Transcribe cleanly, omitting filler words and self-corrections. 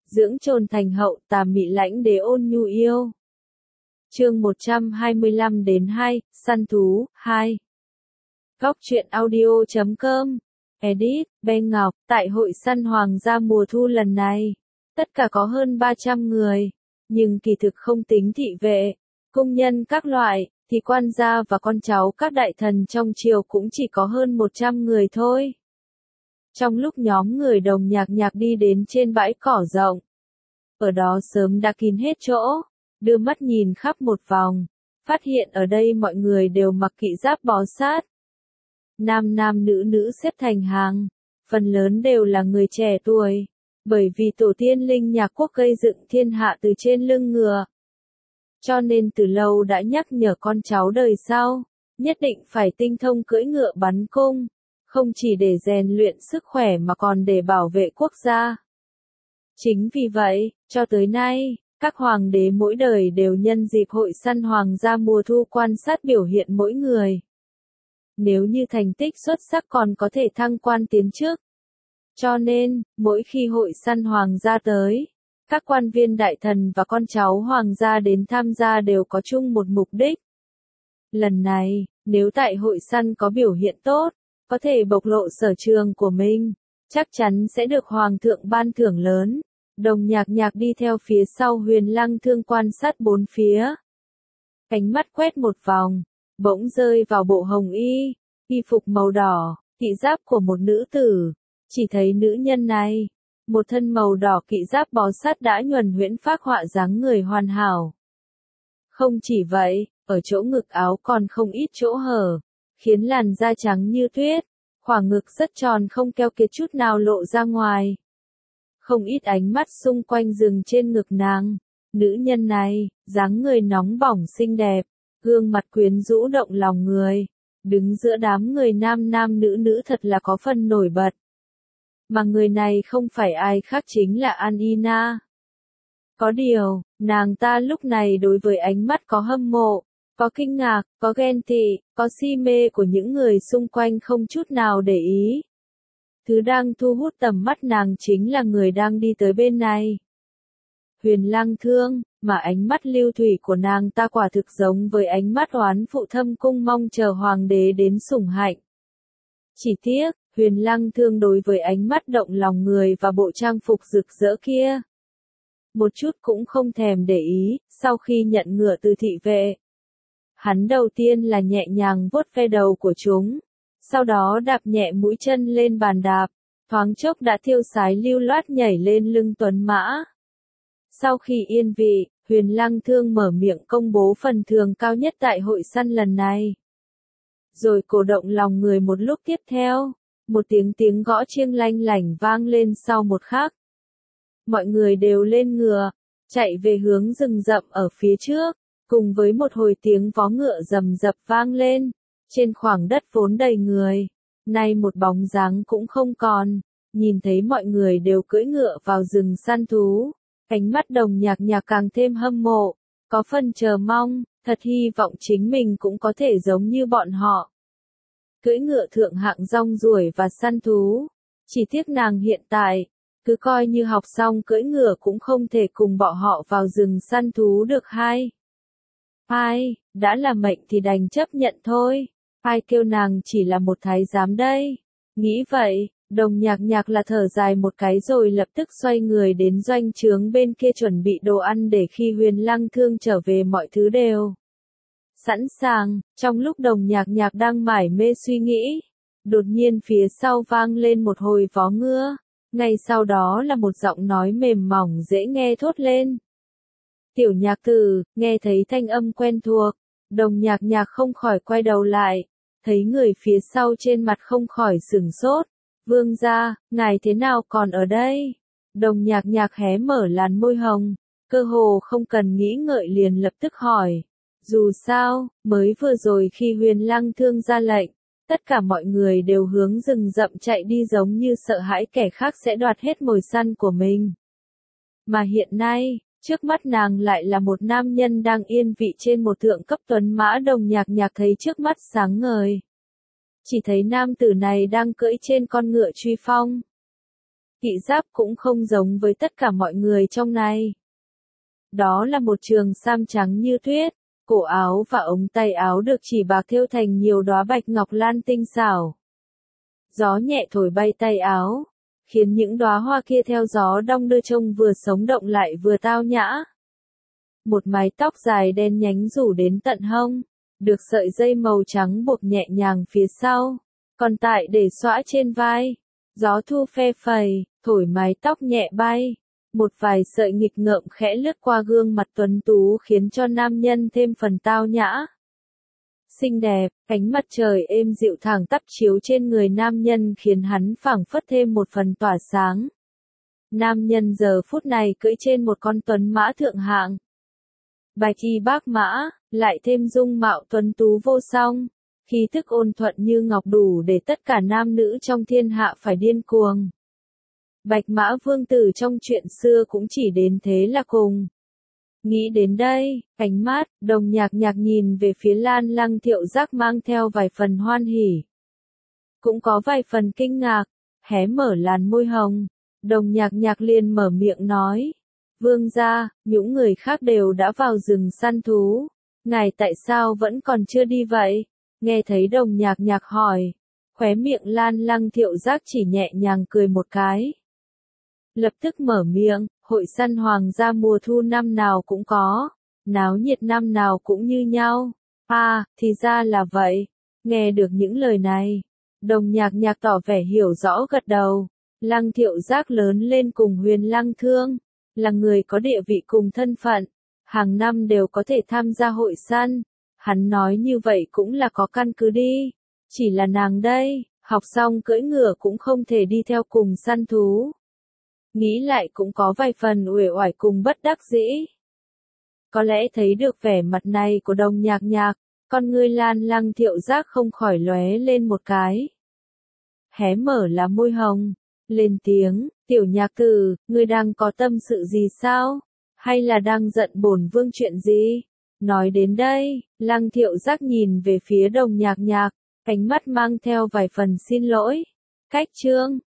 dưỡng trồn thành hậu, tà mị lãnh đế ôn nhu yêu. Chương 125-2, săn thú, 2. Góc truyện audio.com. Edit, Ben Ngọc, tại hội săn hoàng gia mùa thu lần này, tất cả có hơn 300 người, nhưng kỳ thực không tính thị vệ, cung nhân các loại, thì quan gia và con cháu các đại thần trong triều cũng chỉ có hơn 100 người thôi. Trong lúc nhóm người Đồng Nhạc Nhạc đi đến trên bãi cỏ rộng, ở đó sớm đã kín hết chỗ, đưa mắt nhìn khắp một vòng, phát hiện ở đây mọi người đều mặc kỵ giáp bó sát. Nam nam nữ nữ xếp thành hàng, phần lớn đều là người trẻ tuổi, bởi vì tổ tiên linh Nhạc quốc gây dựng thiên hạ từ trên lưng ngựa. Cho nên từ lâu đã nhắc nhở con cháu đời sau, nhất định phải tinh thông cưỡi ngựa bắn cung, không chỉ để rèn luyện sức khỏe mà còn để bảo vệ quốc gia. Chính vì vậy, cho tới nay, các hoàng đế mỗi đời đều nhân dịp hội săn hoàng gia mùa thu quan sát biểu hiện mỗi người. Nếu như thành tích xuất sắc còn có thể thăng quan tiến chức. Cho nên, mỗi khi hội săn hoàng gia tới, các quan viên đại thần và con cháu hoàng gia đến tham gia đều có chung một mục đích. Lần này, nếu tại hội săn có biểu hiện tốt, có thể bộc lộ sở trường của mình, chắc chắn sẽ được hoàng thượng ban thưởng lớn. Đồng Nhạc Nhạc đi theo phía sau Huyền Lăng Thương quan sát bốn phía. Cánh mắt quét một vòng, bỗng rơi vào bộ hồng y phục màu đỏ, kỵ giáp của một nữ tử. Chỉ thấy nữ nhân này, một thân màu đỏ kỵ giáp bó sát đã nhuần nhuyễn phác họa dáng người hoàn hảo. Không chỉ vậy, ở chỗ ngực áo còn không ít chỗ hở, khiến làn da trắng như tuyết, khoảng ngực rất tròn không keo kiệt chút nào lộ ra ngoài. Không ít ánh mắt xung quanh dừng trên ngực nàng. Nữ nhân này, dáng người nóng bỏng xinh đẹp, gương mặt quyến rũ động lòng người, đứng giữa đám người nam nam nữ nữ thật là có phần nổi bật. Mà người này không phải ai khác chính là Anina. Có điều, nàng ta lúc này đối với ánh mắt có hâm mộ, có kinh ngạc, có ghen tị, có si mê của những người xung quanh không chút nào để ý. Thứ đang thu hút tầm mắt nàng chính là người đang đi tới bên này. Huyền Lăng Thương, mà ánh mắt lưu thủy của nàng ta quả thực giống với ánh mắt oán phụ thâm cung mong chờ hoàng đế đến sủng hạnh. Chỉ tiếc, Huyền Lăng Thương đối với ánh mắt động lòng người và bộ trang phục rực rỡ kia, một chút cũng không thèm để ý. Sau khi nhận ngựa từ thị vệ, hắn đầu tiên là nhẹ nhàng vuốt ve đầu của chúng, sau đó đạp nhẹ mũi chân lên bàn đạp, thoáng chốc đã tiêu sái lưu loát nhảy lên lưng tuấn mã. Sau khi yên vị, Huyền Lăng Thương mở miệng công bố phần thưởng cao nhất tại hội săn lần này. Rồi cổ động lòng người một lúc tiếp theo, một tiếng gõ chiêng lanh lảnh vang lên sau một khắc. Mọi người đều lên ngựa, chạy về hướng rừng rậm ở phía trước, cùng với một hồi tiếng vó ngựa rầm rập vang lên. Trên khoảng đất vốn đầy người, nay một bóng dáng cũng không còn. Nhìn thấy mọi người đều cưỡi ngựa vào rừng săn thú, ánh mắt Đồng Nhạc Nhạc càng thêm hâm mộ, có phần chờ mong, thật hy vọng chính mình cũng có thể giống như bọn họ. Cưỡi ngựa thượng hạng rong ruổi và săn thú, chỉ tiếc nàng hiện tại, cứ coi như học xong cưỡi ngựa cũng không thể cùng bọn họ vào rừng săn thú được hai. Ai, đã là mệnh thì đành chấp nhận thôi, ai kêu nàng chỉ là một thái giám đây. Nghĩ vậy, Đồng Nhạc Nhạc là thở dài một cái rồi lập tức xoay người đến doanh trướng bên kia chuẩn bị đồ ăn để khi Huyền Lăng Thương trở về mọi thứ đều sẵn sàng. Trong lúc Đồng Nhạc Nhạc đang mải mê suy nghĩ, đột nhiên phía sau vang lên một hồi vó ngựa, ngay sau đó là một giọng nói mềm mỏng dễ nghe thốt lên. Tiểu Nhạc Tử. Nghe thấy thanh âm quen thuộc, Đồng Nhạc Nhạc không khỏi quay đầu lại, thấy người phía sau trên mặt không khỏi sửng sốt. Vương gia, ngài thế nào còn ở đây? Đồng Nhạc Nhạc hé mở làn môi hồng, cơ hồ không cần nghĩ ngợi liền lập tức hỏi. Dù sao, mới vừa rồi khi Huyền Lăng Thương ra lệnh, tất cả mọi người đều hướng rừng rậm chạy đi giống như sợ hãi kẻ khác sẽ đoạt hết mồi săn của mình. Mà hiện nay, trước mắt nàng lại là một nam nhân đang yên vị trên một thượng cấp tuấn mã. Đồng Nhạc Nhạc thấy trước mắt sáng ngời. Chỉ thấy nam tử này đang cưỡi trên con ngựa truy phong. Kỵ giáp cũng không giống với tất cả mọi người trong này. Đó là một trường sam trắng như tuyết, cổ áo và ống tay áo được chỉ bạc thêu thành nhiều đóa bạch ngọc lan tinh xảo. Gió nhẹ thổi bay tay áo, khiến những đóa hoa kia theo gió đong đưa trông vừa sống động lại vừa tao nhã. Một mái tóc dài đen nhánh rủ đến tận hông, được sợi dây màu trắng buộc nhẹ nhàng phía sau, còn tại để xõa trên vai. Gió thu phe phẩy, thổi mái tóc nhẹ bay. Một vài sợi nghịch ngợm khẽ lướt qua gương mặt tuấn tú khiến cho nam nhân thêm phần tao nhã. Xinh đẹp, ánh mặt trời êm dịu thẳng tắp chiếu trên người nam nhân khiến hắn phảng phất thêm một phần tỏa sáng. Nam nhân giờ phút này cưỡi trên một con tuấn mã thượng hạng. Bạch y bác mã, lại thêm dung mạo tuấn tú vô song, khí thức ôn thuận như ngọc đủ để tất cả nam nữ trong thiên hạ phải điên cuồng. Bạch mã vương tử trong chuyện xưa cũng chỉ đến thế là cùng. Nghĩ đến đây, ánh mắt, Đồng Nhạc Nhạc nhìn về phía Lan Lăng Thiệu Giác mang theo vài phần hoan hỉ. Cũng có vài phần kinh ngạc, hé mở làn môi hồng. Đồng Nhạc Nhạc liền mở miệng nói. Vương gia, những người khác đều đã vào rừng săn thú. Ngài tại sao vẫn còn chưa đi vậy? Nghe thấy Đồng Nhạc Nhạc hỏi. Khóe miệng Lan Lăng Thiệu Giác chỉ nhẹ nhàng cười một cái. Lập tức mở miệng, hội săn hoàng gia mùa thu năm nào cũng có, náo nhiệt năm nào cũng như nhau. À, thì ra là vậy. Nghe được những lời này, Đồng Nhạc Nhạc tỏ vẻ hiểu rõ gật đầu. Lăng Thiệu Giác lớn lên cùng Huyền Lăng Thương, là người có địa vị cùng thân phận, hàng năm đều có thể tham gia hội săn. Hắn nói như vậy cũng là có căn cứ đi. Chỉ là nàng đây, học xong cưỡi ngựa cũng không thể đi theo cùng săn thú. Nghĩ lại cũng có vài phần uể oải cùng bất đắc dĩ. Có lẽ thấy được vẻ mặt này của Đồng Nhạc Nhạc, con ngươi Lan Lăng Thiệu Giác không khỏi lóe lên một cái. Hé mở là môi hồng, lên tiếng, tiểu nhạc tử, ngươi đang có tâm sự gì sao? Hay là đang giận bổn vương chuyện gì? Nói đến đây, Lăng Thiệu Giác nhìn về phía Đồng Nhạc Nhạc, ánh mắt mang theo vài phần xin lỗi. Cách chương